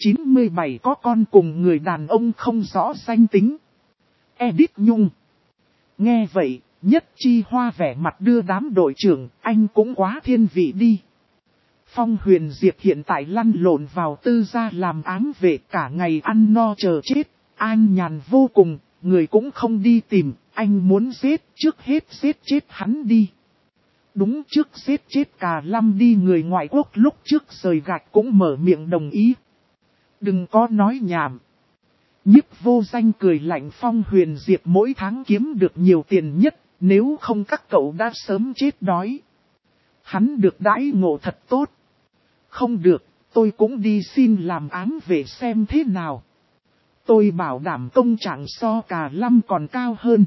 597 có con cùng người đàn ông không rõ danh tính. Edit Nhung. Nghe vậy, Nhất chi hoa vẻ mặt đưa đám. Đội trưởng, anh cũng quá thiên vị đi. Phong Huyền Diệp hiện tại lăn lộn vào tư gia làm ám vệ, cả ngày ăn no chờ chết, an nhàn vô cùng, người cũng không đi tìm, anh muốn giết, trước hết giết chết hắn đi. Đúng, trước giết chết Cà Lâm đi. Người ngoại quốc lúc trước rời gạch cũng mở miệng đồng ý. Đừng có nói nhảm. Nhiếp vô danh cười lạnh. Phong Huyền Diệp mỗi tháng kiếm được nhiều tiền nhất, nếu không các cậu đã sớm chết đói. Hắn được đãi ngộ thật tốt. Không được, tôi cũng đi xin làm ám vệ xem thế nào. Tôi bảo đảm công trạng so Cà Lâm còn cao hơn.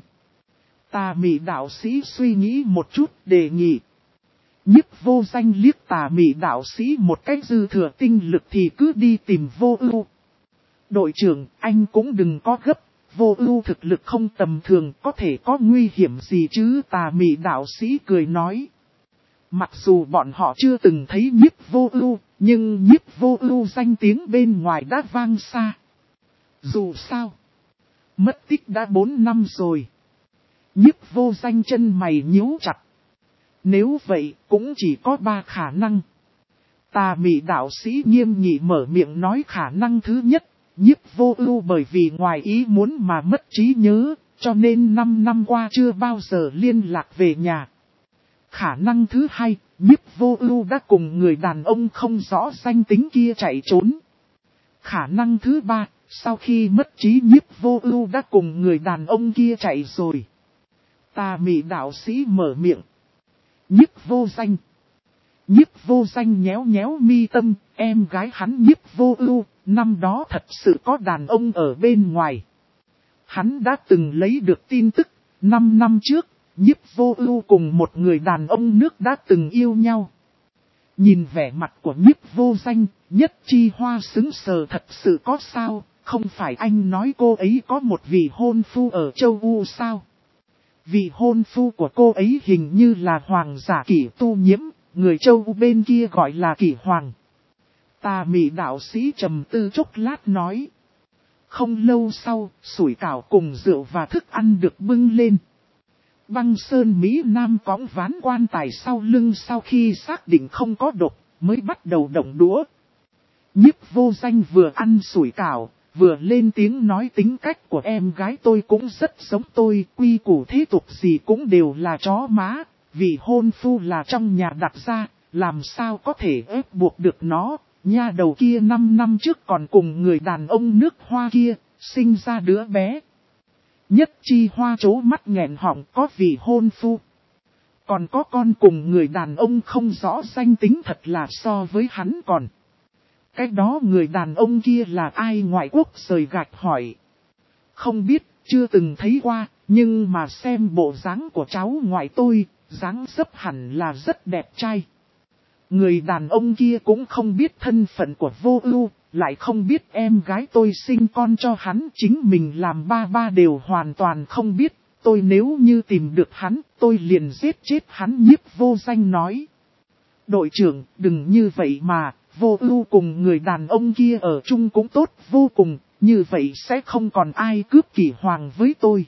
Tà Mị đạo sĩ suy nghĩ một chút, đề nghị. Nhiếp vô danh liếc Tà Mị đạo sĩ một cách, dư thừa tinh lực thì cứ đi tìm vô ưu. Đội trưởng, anh cũng đừng có gấp, vô ưu thực lực không tầm thường, có thể có nguy hiểm gì chứ? Tà Mị đạo sĩ cười nói. Mặc dù bọn họ chưa từng thấy nhiếp vô ưu, nhưng nhiếp vô ưu danh tiếng bên ngoài đã vang xa. Dù sao, mất tích đã 4 năm rồi. Nhiếp vô danh chân mày nhíu chặt. Nếu vậy, cũng chỉ có 3 khả năng. Tà Mị đạo sĩ nghiêm nghị mở miệng nói. Khả năng thứ nhất, nhiếp vô ưu bởi vì ngoài ý muốn mà mất trí nhớ, cho nên 5 năm qua chưa bao giờ liên lạc về nhà. Khả năng thứ hai, Nhiếp Vô Ưu đã cùng người đàn ông không rõ danh tính kia chạy trốn. Khả năng thứ ba, sau khi mất trí Nhiếp Vô Ưu đã cùng người đàn ông kia chạy rồi. Tà mị đạo sĩ mở miệng. Nhiếp Vô Danh. Nhiếp Vô Danh nhéo nhéo mi tâm, em gái hắn Nhiếp Vô Ưu, năm đó thật sự có đàn ông ở bên ngoài. Hắn đã từng lấy được tin tức, 5 năm trước, Nhiếp Vô Ưu cùng một người đàn ông nước đã từng yêu nhau. Nhìn vẻ mặt của Nhiếp Vô Danh, Nhất Chi Hoa sững sờ thật sự có sao, không phải anh nói cô ấy có một vị hôn phu ở châu U sao? Vị hôn phu của cô ấy hình như là hoàng giả Kỷ Tu Nhiễm, người châu U bên kia gọi là Kỷ Hoàng. Tà mị đạo sĩ trầm tư chốc lát nói. Không lâu sau, sủi cảo cùng rượu và thức ăn được bưng lên. Băng Sơn Mỹ Nam cõng ván quan tài sau lưng sau khi xác định không có độc, mới bắt đầu động đũa. Nhiếp Vô Danh vừa ăn sủi cảo, vừa lên tiếng nói tính cách của em gái tôi cũng rất giống tôi, quy củ thế tục gì cũng đều là chó má, vì hôn phu là trong nhà đặt ra, làm sao có thể ép buộc được nó, nha đầu kia 5 năm trước còn cùng người đàn ông nước Hoa kia, sinh ra đứa bé. Nhất Chi Hoa trố mắt nghẹn họng có vị hôn phu. Còn có con cùng người đàn ông không rõ danh tính thật là so với hắn còn. Cái đó người đàn ông kia là ai ngoại quốc rời gạch hỏi. Không biết, chưa từng thấy qua, nhưng mà xem bộ dáng của cháu ngoại tôi, dáng dấp hẳn là rất đẹp trai. Người đàn ông kia cũng không biết thân phận của Vô Ưu, lại không biết em gái tôi sinh con cho hắn, chính mình làm ba đều hoàn toàn không biết. Tôi nếu như tìm được hắn, tôi liền giết chết hắn. Nhiếp Vô Danh nói. Đội trưởng, đừng như vậy mà, Vô Ưu cùng người đàn ông kia ở chung cũng tốt vô cùng, như vậy sẽ không còn ai cướp Kỷ Hoàng với tôi.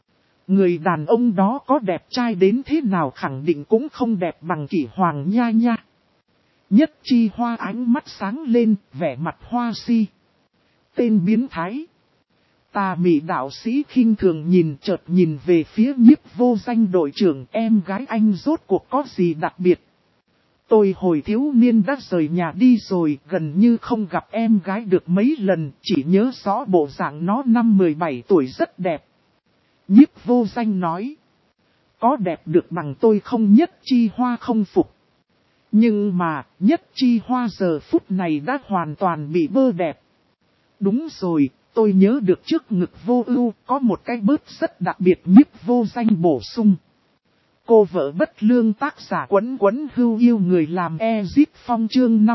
Người đàn ông đó có đẹp trai đến thế nào khẳng định cũng không đẹp bằng Kỷ Hoàng nha nha. Nhất Chi Hoa ánh mắt sáng lên, vẻ mặt hoa si. Tên biến thái. Tà mị đạo sĩ khinh thường chợt nhìn về phía Nhiếp Vô Danh đội trưởng, em gái anh rốt cuộc có gì đặc biệt. Tôi hồi thiếu niên đã rời nhà đi rồi, gần như không gặp em gái được mấy lần, chỉ nhớ rõ bộ dạng nó năm 17 tuổi rất đẹp. Nhiếp Vô Danh nói. Có đẹp được bằng tôi không? Nhất Chi Hoa không phục. Nhưng mà, Nhất Chi Hoa giờ phút này đã hoàn toàn bị bơ đẹp. Đúng rồi, tôi nhớ được trước ngực Vô Ưu có một cái bớt rất đặc biệt. Nhiếp Vô Danh bổ sung. Cô vợ bất lương tác giả Quấn Quấn Hưu yêu người làm Ezip Phong chương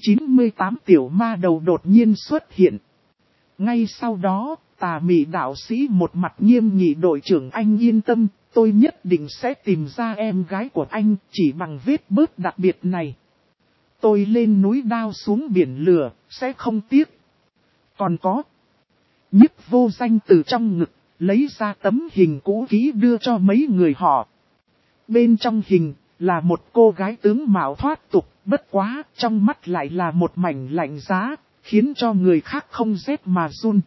598 tiểu ma đầu đột nhiên xuất hiện. Ngay sau đó, tà mị đạo sĩ một mặt nghiêm nghị đội trưởng anh yên tâm, tôi nhất định sẽ tìm ra em gái của anh chỉ bằng vết bớt đặc biệt này. Tôi lên núi đao xuống biển lửa, sẽ không tiếc. Còn có. Nhiếp Vô Danh từ trong ngực, lấy ra tấm hình cũ kỹ đưa cho mấy người họ. Bên trong hình, là một cô gái tướng mạo thoát tục, bất quá, trong mắt lại là một mảnh lạnh giá, khiến cho người khác không rét mà run.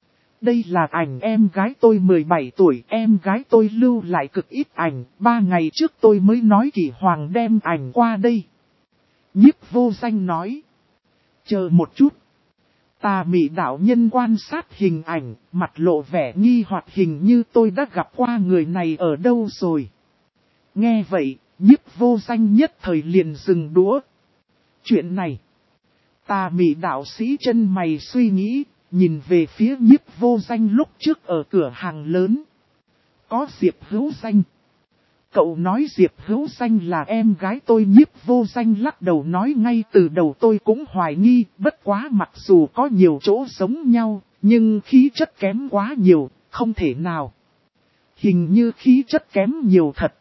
Đây là ảnh em gái tôi 17 tuổi, em gái tôi lưu lại cực ít ảnh, 3 ngày trước tôi mới nói Kỷ Hoàng đem ảnh qua đây. Nhiếp Vô Danh nói. Chờ một chút. Tà mị đạo nhân quan sát hình ảnh, mặt lộ vẻ nghi hoặc hình như tôi đã gặp qua người này ở đâu rồi. Nghe vậy, Nhiếp Vô Danh nhất thời liền dừng đũa. Chuyện này. Tà mị đạo sĩ chân mày suy nghĩ, nhìn về phía Nhiếp Vô Danh lúc trước ở cửa hàng lớn. Có Diệp Hữu Danh. Cậu nói Diệp Hữu Danh là em gái tôi. Nhiếp Vô Danh lắc đầu nói ngay từ đầu tôi cũng hoài nghi, bất quá mặc dù có nhiều chỗ giống nhau, nhưng khí chất kém quá nhiều, không thể nào. Hình như khí chất kém nhiều thật.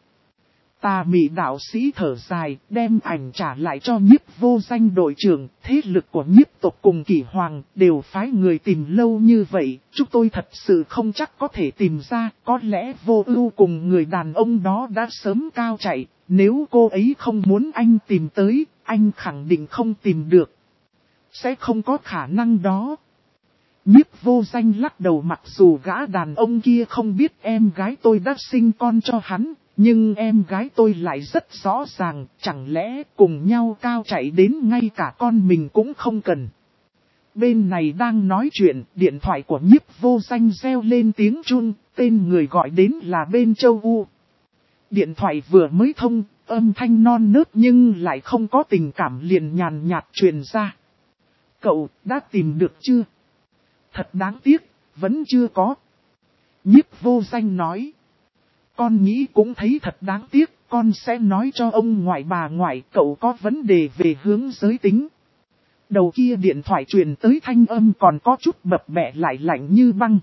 Tà mị đạo sĩ thở dài, đem ảnh trả lại cho Nhiếp Vô Danh đội trưởng, thế lực của Nhiếp tộc cùng Kỷ Hoàng đều phái người tìm lâu như vậy, chúng tôi thật sự không chắc có thể tìm ra, có lẽ Vô Ưu cùng người đàn ông đó đã sớm cao chạy, nếu cô ấy không muốn anh tìm tới, anh khẳng định không tìm được. Sẽ không có khả năng đó. Nhiếp Vô Danh lắc đầu, mặc dù gã đàn ông kia không biết em gái tôi đã sinh con cho hắn. Nhưng em gái tôi lại rất rõ ràng, chẳng lẽ cùng nhau cao chạy đến ngay cả con mình cũng không cần. Bên này đang nói chuyện, điện thoại của Nhiếp Vô Danh reo lên tiếng chuông, tên người gọi đến là bên châu U. Điện thoại vừa mới thông, âm thanh non nớt nhưng lại không có tình cảm liền nhàn nhạt truyền ra. Cậu đã tìm được chưa? Thật đáng tiếc, vẫn chưa có. Nhiếp Vô Danh nói. Con nghĩ cũng thấy thật đáng tiếc, con sẽ nói cho ông ngoại bà ngoại cậu có vấn đề về hướng giới tính. Đầu kia điện thoại truyền tới thanh âm còn có chút bập bẹ lại lạnh như băng.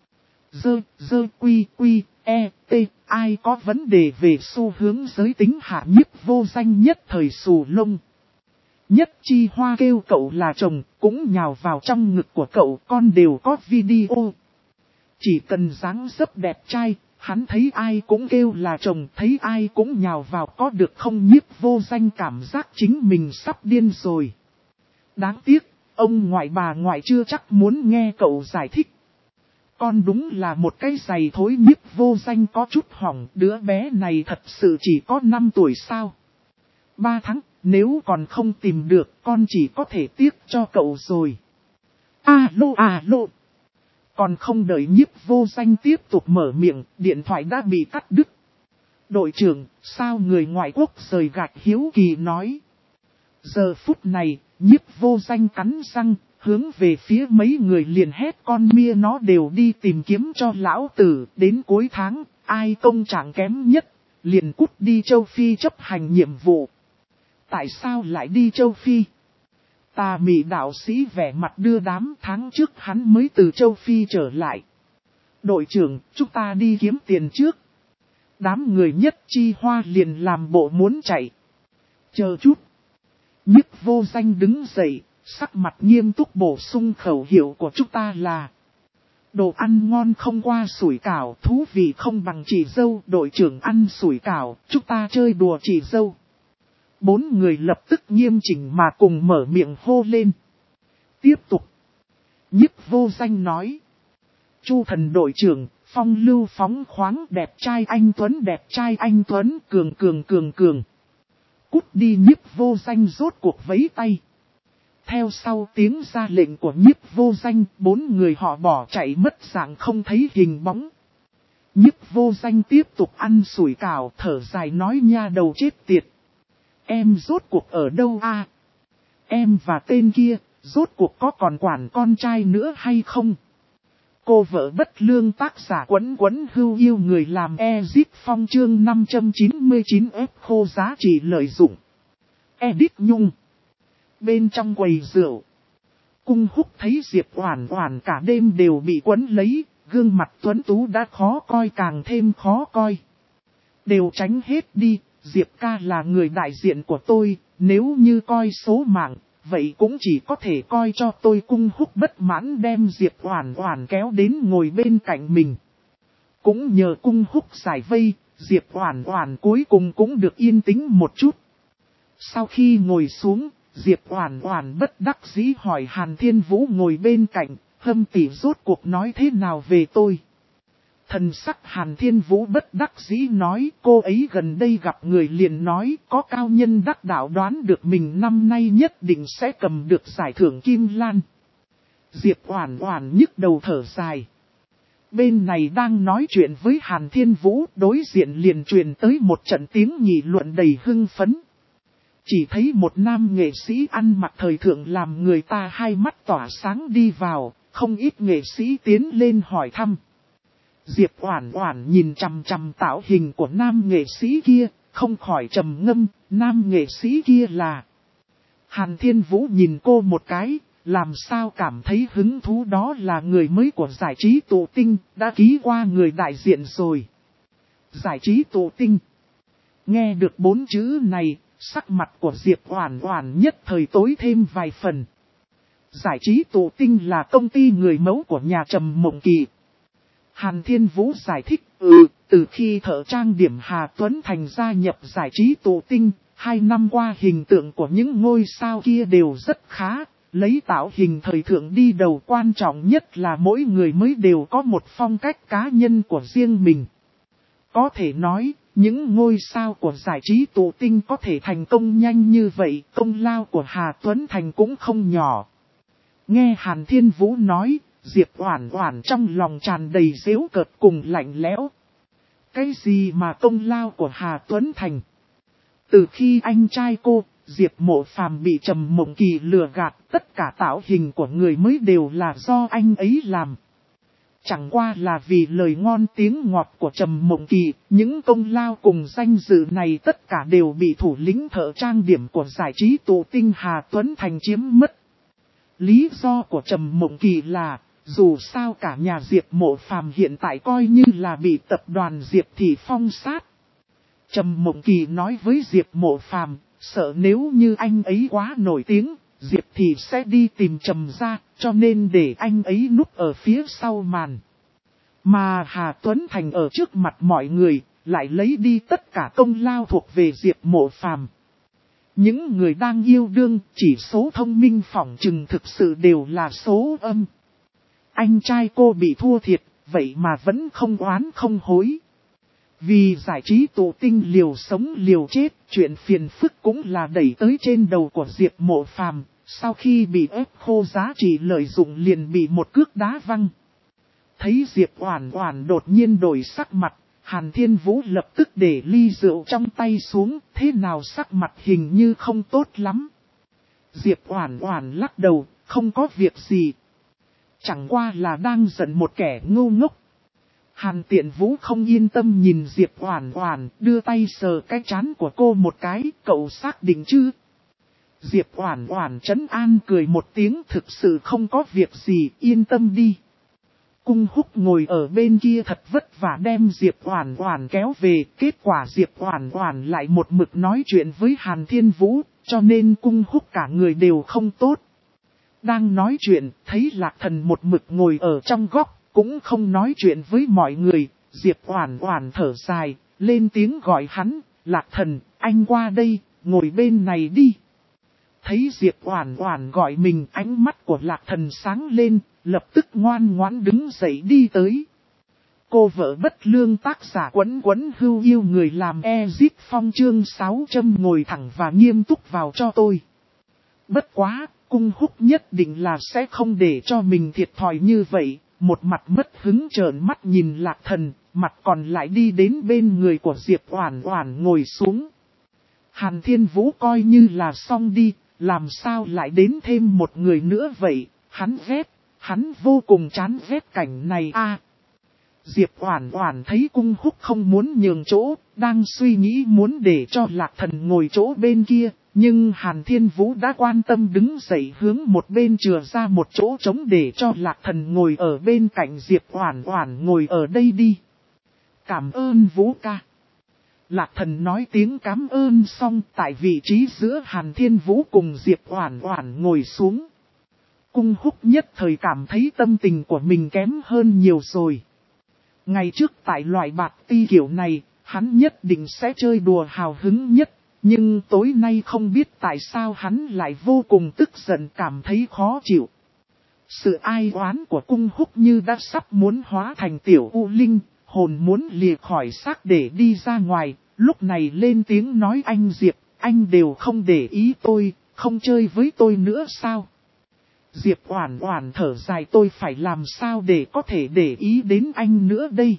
Quy t, ai có vấn đề về xu hướng giới tính hả? Nhiếp Vô Danh nhất thời xù lông. Nhất Chi Hoa kêu cậu là chồng, cũng nhào vào trong ngực của cậu, con đều có video. Chỉ cần dáng dấp đẹp trai, hắn thấy ai cũng kêu là chồng, thấy ai cũng nhào vào, có được không? Nhiếp Vô Danh cảm giác chính mình sắp điên rồi. Đáng tiếc, ông ngoại bà ngoại chưa chắc muốn nghe cậu giải thích. Con đúng là một cái giày thối. Nhiếp Vô Danh có chút hỏng, đứa bé này thật sự chỉ có 5 tuổi sao? 3 tháng, nếu còn không tìm được, con chỉ có thể tiếc cho cậu rồi. Alo. Còn không đợi Nhiếp Vô Danh tiếp tục mở miệng, điện thoại đã bị cắt đứt. Đội trưởng, sao người ngoại quốc rời gạch hiếu kỳ nói. Giờ phút này, Nhiếp Vô Danh cắn răng, hướng về phía mấy người liền hét con mia nó đều đi tìm kiếm cho lão tử, đến cuối tháng, ai công trạng kém nhất, liền cút đi châu Phi chấp hành nhiệm vụ. Tại sao lại đi châu Phi? Tà mị đạo sĩ vẻ mặt đưa đám, tháng trước hắn mới từ châu Phi trở lại. Đội trưởng, chúng ta đi kiếm tiền trước. Đám người Nhất Chi Hoa liền làm bộ muốn chạy. Chờ chút. Nhiếp Vô Danh đứng dậy, sắc mặt nghiêm túc bổ sung khẩu hiệu của chúng ta là: đồ ăn ngon không qua sủi cảo, thú vị không bằng chị dâu. Đội trưởng ăn sủi cảo, chúng ta chơi đùa chị dâu. 4 người lập tức nghiêm chỉnh mà cùng mở miệng hô lên. Tiếp tục. Nhiếp Vô Danh nói. Chu Thần đội trưởng, phong lưu phóng khoáng đẹp trai anh Tuấn, đẹp trai anh Tuấn, cường. Cút đi. Nhiếp Vô Danh rốt cuộc vẫy tay. Theo sau tiếng ra lệnh của Nhiếp Vô Danh, 4 người họ bỏ chạy mất dạng không thấy hình bóng. Nhiếp Vô Danh tiếp tục ăn sủi cảo, thở dài nói nha đầu chết tiệt. Em rốt cuộc ở đâu a? Em và tên kia, rốt cuộc có còn quản con trai nữa hay không? Cô vợ bất lương tác giả Quấn hưu yêu người làm Ezip Phong chương 599 ép khô giá trị lợi dụng. Edit Nhung. Bên trong quầy rượu, Cung Húc thấy Diệp Oản Oản cả đêm đều bị quấn lấy, gương mặt tuấn tú đã khó coi càng thêm khó coi. Đều tránh hết đi, Diệp ca là người đại diện của tôi, nếu như coi số mạng, vậy cũng chỉ có thể coi cho tôi. Cung Húc bất mãn đem Diệp Oản Oản kéo đến ngồi bên cạnh mình. Cũng nhờ Cung Húc giải vây, Diệp Oản Oản cuối cùng cũng được yên tĩnh một chút. Sau khi ngồi xuống, Diệp Oản Oản bất đắc dĩ hỏi Hàn Thiên Vũ ngồi bên cạnh, Hâm tỷ rốt cuộc nói thế nào về tôi? Thần sắc Hàn Thiên Vũ bất đắc dĩ nói, cô ấy gần đây gặp người liền nói có cao nhân đắc đạo đoán được mình năm nay nhất định sẽ cầm được giải thưởng Kim Lan. Diệp Oản Oản nhức đầu thở dài. Bên này đang nói chuyện với Hàn Thiên Vũ, đối diện liền truyền tới một trận tiếng nghị luận đầy hưng phấn. Chỉ thấy một nam nghệ sĩ ăn mặc thời thượng làm người ta hai mắt tỏa sáng đi vào, không ít nghệ sĩ tiến lên hỏi thăm. Diệp Oản Oản nhìn chằm chằm tạo hình của nam nghệ sĩ kia, không khỏi trầm ngâm, nam nghệ sĩ kia là... Hàn Thiên Vũ nhìn cô một cái, làm sao cảm thấy hứng thú, đó là người mới của giải trí tụ tinh, đã ký qua người đại diện rồi. Giải trí tụ tinh. Nghe được 4 chữ này, sắc mặt của Diệp Oản Oản nhất thời tối thêm vài phần. Giải trí tụ tinh là công ty người mẫu của nhà Trầm Mộng Kỳ. Hàn Thiên Vũ giải thích, từ khi thợ trang điểm Hà Tuấn Thành gia nhập giải trí tụ tinh, 2 năm qua hình tượng của những ngôi sao kia đều rất khá, lấy tạo hình thời thượng đi đầu, quan trọng nhất là mỗi người mới đều có một phong cách cá nhân của riêng mình. Có thể nói, Những ngôi sao của giải trí tụ tinh có thể thành công nhanh như vậy, công lao của Hà Tuấn Thành cũng không nhỏ. Nghe Hàn Thiên Vũ nói, Diệp Oản Oản trong lòng tràn đầy giễu cợt cùng lạnh lẽo. Cái gì mà công lao của Hà Tuấn Thành? Từ khi anh trai cô, Diệp Mộ Phàm bị Trầm Mộng Kỳ lừa gạt, tất cả tạo hình của người mới đều là do anh ấy làm. Chẳng qua là vì lời ngon tiếng ngọt của Trầm Mộng Kỳ, những công lao cùng danh dự này tất cả đều bị thủ lĩnh thợ trang điểm của giải trí tụ tinh Hà Tuấn Thành chiếm mất. Lý do của Trầm Mộng Kỳ là, dù sao cả nhà Diệp Mộ Phàm hiện tại coi như là bị tập đoàn Diệp Thị phong sát. Trầm Mộng Kỳ nói với Diệp Mộ Phàm, sợ nếu như anh ấy quá nổi tiếng, Diệp Thị sẽ đi tìm Trầm gia, cho nên để anh ấy núp ở phía sau màn. Mà Hà Tuấn Thành ở trước mặt mọi người, lại lấy đi tất cả công lao thuộc về Diệp Mộ Phàm. Những người đang yêu đương, chỉ số thông minh phỏng chừng thực sự đều là số âm. Anh trai cô bị thua thiệt, vậy mà vẫn không oán không hối. Vì giải trí tụ tinh liều sống liều chết, chuyện phiền phức cũng là đẩy tới trên đầu của Diệp Mộ Phàm. Sau khi bị ép khô giá trị lợi dụng liền bị một cước đá văng. Thấy Diệp Oản Oản đột nhiên đổi sắc mặt, Hàn Thiên Vũ lập tức để ly rượu trong tay xuống, thế nào sắc mặt hình như không tốt lắm. Diệp Oản Oản lắc đầu, không có việc gì. Chẳng qua là đang giận một kẻ ngu ngốc. Hàn Tiện Vũ không yên tâm nhìn Diệp Oản Oản, đưa tay sờ cái trán của cô một cái, cậu xác định chứ? Diệp Oản Oản trấn an cười một tiếng, thực sự không có việc gì, yên tâm đi. Cung Húc ngồi ở bên kia thật vất vả đem Diệp Oản Oản kéo về, kết quả Diệp Oản Oản lại một mực nói chuyện với Hàn Thiên Vũ, cho nên Cung Húc cả người đều không tốt. Đang nói chuyện, thấy Lạc Thần một mực ngồi ở trong góc, cũng không nói chuyện với mọi người, Diệp Oản Oản thở dài, lên tiếng gọi hắn, Lạc Thần, anh qua đây, ngồi bên này đi. Thấy Diệp Oản Oản gọi mình, ánh mắt của Lạc Thần sáng lên, lập tức ngoan ngoãn đứng dậy đi tới. Cô vợ bất lương tác giả Quấn Quấn Hưu yêu người làm Ezit Phong chương 600 ngồi thẳng và nghiêm túc vào cho tôi. Bất quá, Cung Húc nhất định là sẽ không để cho mình thiệt thòi như vậy, một mặt mất hứng trợn mắt nhìn Lạc Thần, mặt còn lại đi đến bên người của Diệp Oản Oản ngồi xuống. Hàn Thiên Vũ coi như là xong đi, làm sao lại đến thêm một người nữa vậy, hắn vô cùng chán ghét cảnh này a. Diệp Oản Oản thấy Cung Húc không muốn nhường chỗ, đang suy nghĩ muốn để cho Lạc Thần ngồi chỗ bên kia, nhưng Hàn Thiên Vũ đã quan tâm đứng dậy hướng một bên chừa ra một chỗ trống để cho Lạc Thần ngồi ở bên cạnh Diệp Oản Oản ngồi ở đây đi. Cảm ơn Vũ ca. Lạc Thần nói tiếng cảm ơn xong, tại vị trí giữa Hàn Thiên Vũ cùng Diệp Oản Oản ngồi xuống. Cung Húc nhất thời cảm thấy tâm tình của mình kém hơn nhiều rồi. Ngày trước tại loại bạc ti kiểu này, hắn nhất định sẽ chơi đùa hào hứng nhất, nhưng tối nay không biết tại sao hắn lại vô cùng tức giận, cảm thấy khó chịu. Sự ai oán của Cung Húc như đã sắp muốn hóa thành tiểu u linh, hồn muốn lìa khỏi xác để đi ra ngoài, lúc này lên tiếng nói anh Diệp, anh đều không để ý tôi, không chơi với tôi nữa sao? Diệp Oản Oản thở dài, tôi phải làm sao để có thể để ý đến anh nữa đây?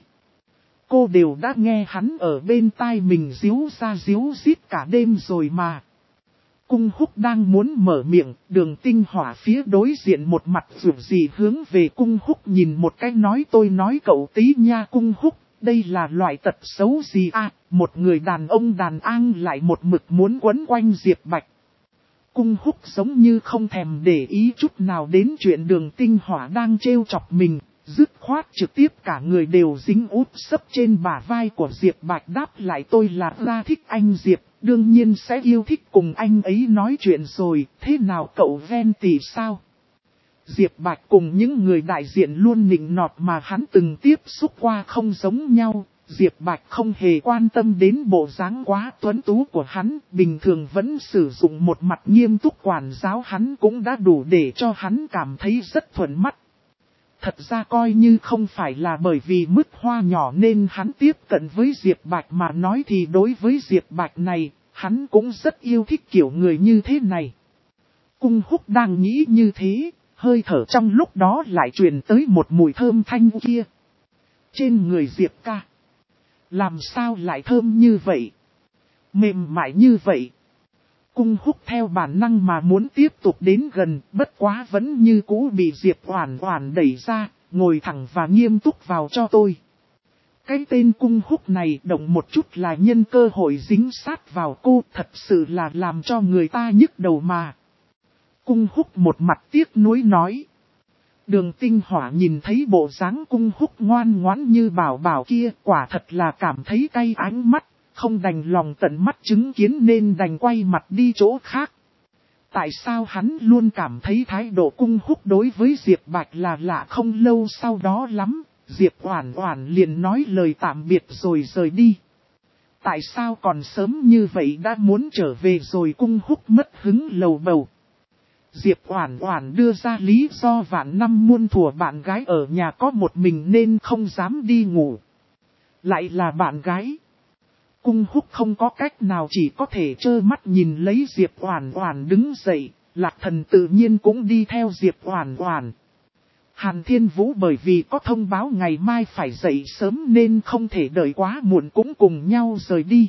Cô đều đã nghe hắn ở bên tai mình díu ra díu dít cả đêm rồi mà. Cung Húc đang muốn mở miệng, Đường Tinh Hỏa phía đối diện một mặt dù gì hướng về Cung Húc nhìn một cái nói, tôi nói cậu tí nha Cung Húc, đây là loại tật xấu gì à, một người đàn ông đàn an lại một mực muốn quấn quanh Diệp Bạch. Cung Húc giống như không thèm để ý chút nào đến chuyện Đường Tinh Hỏa đang trêu chọc mình, dứt khoát trực tiếp cả người đều dính úp sấp trên bả vai của Diệp Bạch đáp lại, tôi là ra thích anh Diệp, đương nhiên sẽ yêu thích cùng anh ấy nói chuyện rồi, thế nào cậu ghen tị sao? Diệp Bạch cùng những người đại diện luôn nịnh nọt mà hắn từng tiếp xúc qua không giống nhau. Diệp Bạch không hề quan tâm đến bộ dáng quá tuấn tú của hắn, bình thường vẫn sử dụng một mặt nghiêm túc quản giáo hắn cũng đã đủ để cho hắn cảm thấy rất thuận mắt. Thật ra coi như không phải là bởi vì Mứt Hoa nhỏ nên hắn tiếp cận với Diệp Bạch mà nói thì đối với Diệp Bạch này, hắn cũng rất yêu thích kiểu người như thế này. Cung Húc đang nghĩ như thế, hơi thở trong lúc đó lại truyền tới một mùi thơm thanh kia. Trên người Diệp ca, làm sao lại thơm như vậy? Mềm mại như vậy. Cung Húc theo bản năng mà muốn tiếp tục đến gần, bất quá vẫn như cũ bị Diệp Oản Oản đẩy ra, ngồi thẳng và nghiêm túc vào cho tôi. Cái tên Cung Húc này động một chút là nhân cơ hội dính sát vào cô, thật sự là làm cho người ta nhức đầu mà. Cung Húc một mặt tiếc nuối nói. Đường Tinh Hỏa nhìn thấy bộ dáng Cung Húc ngoan ngoãn như bảo bảo kia, quả thật là cảm thấy cay ánh mắt, không đành lòng tận mắt chứng kiến nên đành quay mặt đi chỗ khác. Tại sao hắn luôn cảm thấy thái độ Cung Húc đối với Diệp Bạch là lạ? Không lâu sau đó lắm, Diệp Oản Oản liền nói lời tạm biệt rồi rời đi. Tại sao còn sớm như vậy đã muốn trở về rồi? Cung Húc mất hứng lầu bầu. Diệp Oản Oản đưa ra lý do vạn năm muôn thuở bạn gái ở nhà có một mình nên không dám đi ngủ. Lại là bạn gái. Cung Húc không có cách nào chỉ có thể trơ mắt nhìn lấy Diệp Oản Oản đứng dậy, Lạc Thần tự nhiên cũng đi theo Diệp Oản Oản. Hàn Thiên Vũ bởi vì có thông báo ngày mai phải dậy sớm nên không thể đợi quá muộn cũng cùng nhau rời đi.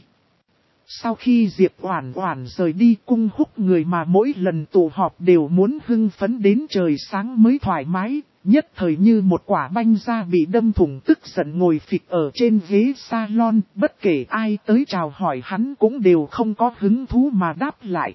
Sau khi Diệp Oản Oản rời đi, Cung Húc người mà mỗi lần tụ họp đều muốn hưng phấn đến trời sáng mới thoải mái, nhất thời như một quả banh da bị đâm thủng, tức giận ngồi phịch ở trên ghế salon, bất kể ai tới chào hỏi hắn cũng đều không có hứng thú mà đáp lại.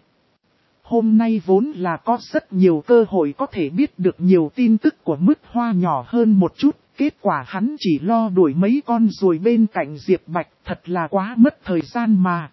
Hôm nay vốn là có rất nhiều cơ hội có thể biết được nhiều tin tức của Mứt Hoa nhỏ hơn một chút, kết quả hắn chỉ lo đuổi mấy con ruồi bên cạnh Diệp Bạch, thật là quá mất thời gian mà.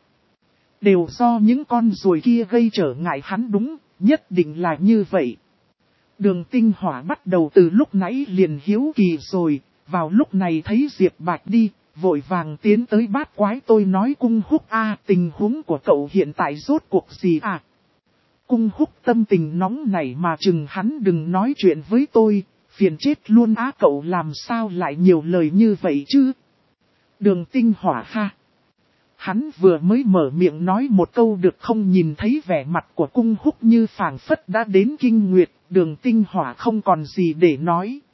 Đều do những con ruồi kia gây trở ngại hắn, đúng, nhất định là như vậy. Đường Tinh Hỏa bắt đầu từ lúc nãy liền hiếu kỳ rồi, vào lúc này thấy Diệp Bạch đi, vội vàng tiến tới bát quái. Tôi nói Cung Húc tình huống của cậu hiện tại rốt cuộc gì à? Cung Húc tâm tình nóng nảy mà chừng hắn đừng nói chuyện với tôi, phiền chết luôn á. Cậu làm sao lại nhiều lời như vậy chứ? Đường Tinh Hỏa ha. Hắn vừa mới mở miệng nói một câu được không nhìn thấy vẻ mặt của Cung Húc như phảng phất đã đến kinh nguyệt, Đường Tinh Hỏa không còn gì để nói.